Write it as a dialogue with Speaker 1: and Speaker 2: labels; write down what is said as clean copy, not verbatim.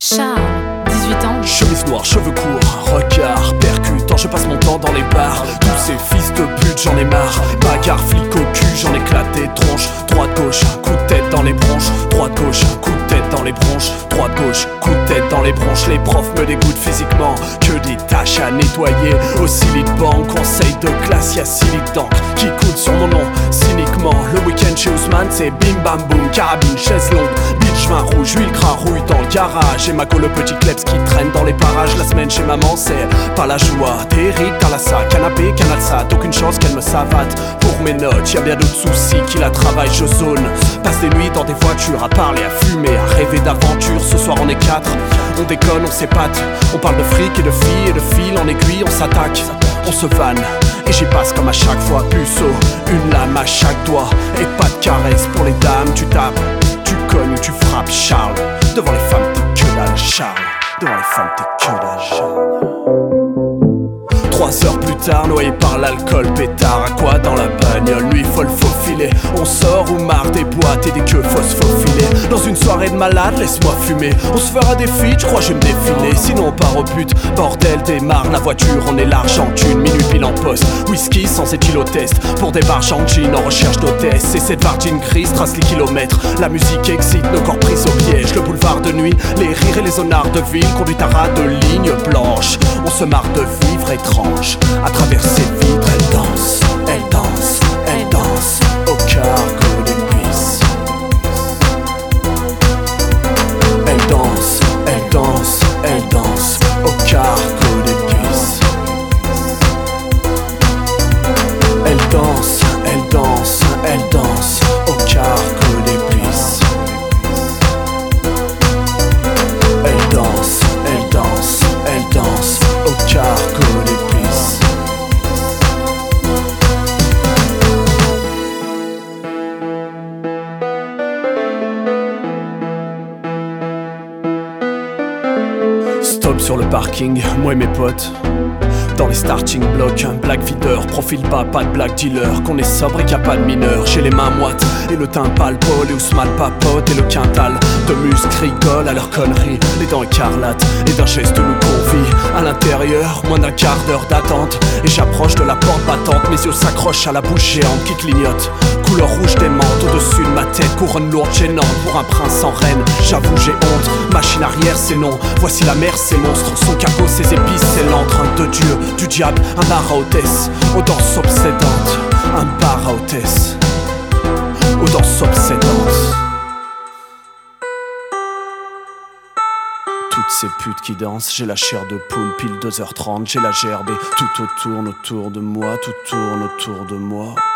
Speaker 1: Charles, 18 ans.
Speaker 2: Chemise noire, cheveux courts, regard percutant, je passe mon temps dans les bars. Tous ces fils de pute, j'en ai marre. Bagarre, flic au cul, j'en éclate des tronches. Droite gauche, coup de tête dans les bronches. Droite gauche, coup de tête dans les bronches. Droite gauche, coup de tête dans les bronches. Les profs me dégoûtent physiquement, que des tâches à nettoyer. Aussi lit de banque, conseil de classe, y'a 6 litres d'encre qui coule sur mon nom cyniquement. Le week-end chez Ousmane, c'est bim bam boum, carabine, chaise longue, bitch vin rouge, huile gras rouille dans le garage. Et Maco le petit kleps qui traîne dans les parages. La semaine chez maman, c'est pas la joie. Derrick, Talassa, canapé, canal sat, aucune chance qu'elle me savate. Pour mes notes, y'a bien d'autres soucis qui la travaillent, je zone. Passe des nuits dans des voitures à parler, à fumer, à rêver d'aventure. Ce soir on est 4, on déconne, on s'épate. On parle de fric et de filles et de fil en aiguille, on s'attaque, on se vanne. Et j'y passe comme à chaque fois, puceau, une lame à chaque doigt. Et pas de caresse pour les dames, tu tapes, tu cognes ou tu frappes, Charles. Devant les femmes t'es que dalle, Charles. Devant les femmes t'es que dalle, Charles. 3 heures plus tard, noyé par l'alcool, pétard. À quoi dans la bagnole, nuit folle, faux filet. On sort ou marre des boîtes et des queues phosphophiles. Dans une soirée de malade, laisse-moi fumer. On se fera des feats, je crois que je vais me défiler. Sinon on part au but, bordel démarre la voiture. On est l'argent thune, minuit pile en poste. Whisky sans éthylotest, pour des barges en jean en recherche d'hôtesse. Et cette vargine grise trace les kilomètres. La musique excite nos corps pris au piège. Le boulevard de nuit, les rires et les honnards de ville conduit à ras de lignes blanches. On se marre de vivre étrange. À travers ces vitres, elle danse, elle danse, elle danse au cargo des cuisses. Elle danse, elle danse, elle danse au cargo des cuisses. Elle danse, elle danse, elle danse au cargo des cuisses. Elle danse, elle danse, elle danse au cargo des cuisses. Stop sur le parking, moi et mes potes. Dans les starting blocks, un black feeder, profil bas, pas de black dealer. Qu'on est sobre et qu'il n'y a pas de mineur. J'ai les mains moites et le teint pâle, Paul et Ousmane papote. Et le quintal de muscles rigole à leurs conneries. Les dents écarlates et d'un geste nous convie. À l'intérieur, moins d'un quart d'heure d'attente. Et j'approche de la porte battante, mes yeux s'accrochent à la bouche géante qui clignote. Couleur rouge démente au-dessus de ma tête, couronne lourde gênante pour un prince en reine. J'avoue j'ai honte, machine arrière c'est non. Voici la mer, ses monstres, son capot, ses épices, c'est l'entrainte de Dieu, du diable, un bar à hôtesse, aux danses obsédantes, un bar à hôtesse, aux danses obsédantes. Toutes ces putes qui dansent, j'ai la chair de poule, pile 2h30, j'ai la gerbe et tout tourne autour de moi, tout tourne autour de moi.